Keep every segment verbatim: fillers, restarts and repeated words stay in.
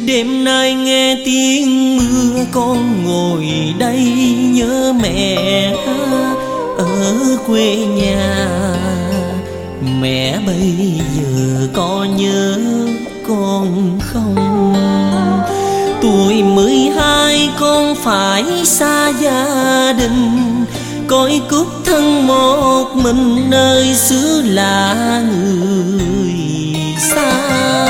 Đêm nay nghe tiếng mưa con ngồi đây nhớ mẹ ở quê nhà. Mẹ bây giờ có nhớ con không? Tuổi mười hai con phải xa gia đình, cõi cúc thân một mình nơi xứ lạ người xa.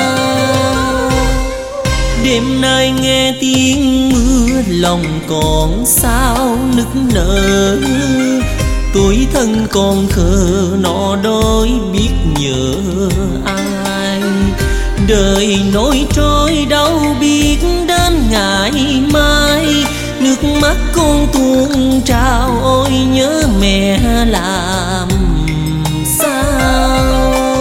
Đêm nay nghe tiếng mưa lòng còn sao nức nở. Tuổi thân còn khờ nọ đôi biết nhớ ai. Đời nổi trôi đâu biết đến ngày mai. Nước mắt con tuôn trào ôi nhớ mẹ làm sao.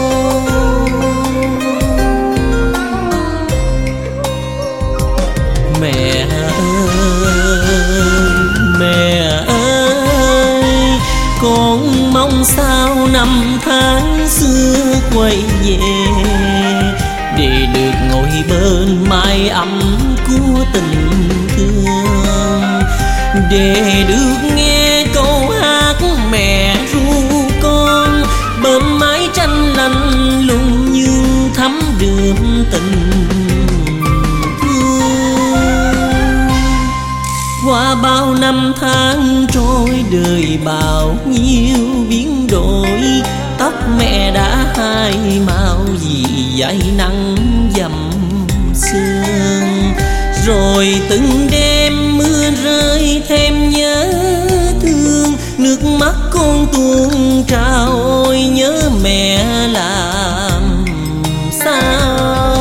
Mẹ ơi, mẹ ơi, con mong sao năm tháng xưa quay về, để được ngồi bên mái ấm của tình thương, để được nghe câu hát mẹ ru con bên mái tranh lạnh lùng nhưng thắm đượm tình thương. Qua bao năm tháng trôi đời bao nhiêu biến đổi, tóc mẹ đã hai màu vì dãi nắng dầm sương. Rồi từng đêm mưa rơi thêm nhớ thương, nước mắt con tuôn trào ôi nhớ mẹ làm sao.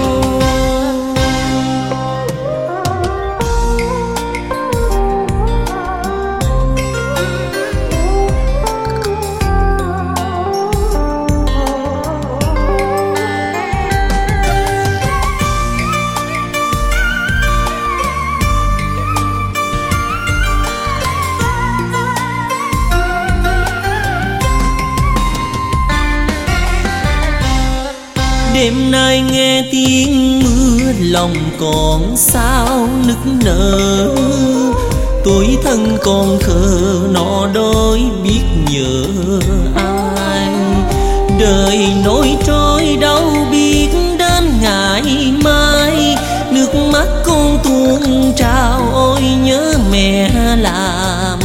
Đêm nay nghe tiếng mưa lòng còn sao nức nở. Tuổi thân còn khờ nọ đôi biết nhớ ai. Đời nổi trôi đâu biết đến ngày mai. Nước mắt con tuôn trào ôi nhớ mẹ làm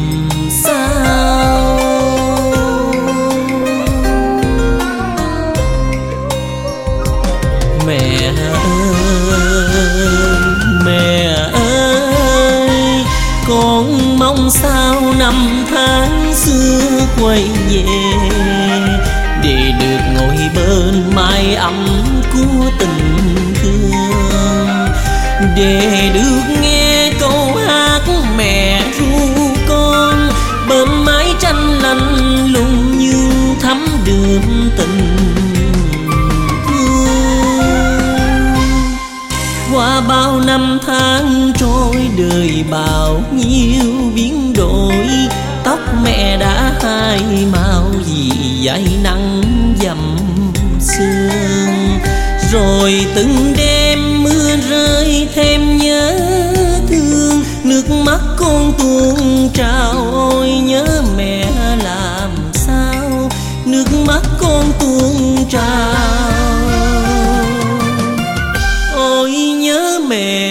sao. Mẹ ơi, mẹ ơi, con mong sao năm tháng xưa quay về, để được ngồi bên mái ấm của tình thương, để được nghe câu hát mẹ ru con bên mái tranh lạnh lùng nhưng thắm đượm tình. Qua bao năm tháng trôi đời bao nhiêu biến đổi, tóc mẹ đã hai màu vì dãi nắng dầm sương. Rồi từng đêm mưa rơi thêm nhớ thương, nước mắt con tuôn trào ôi nhớ mẹ làm sao. Nước mắt con tuôn trào ôi nhớ mẹ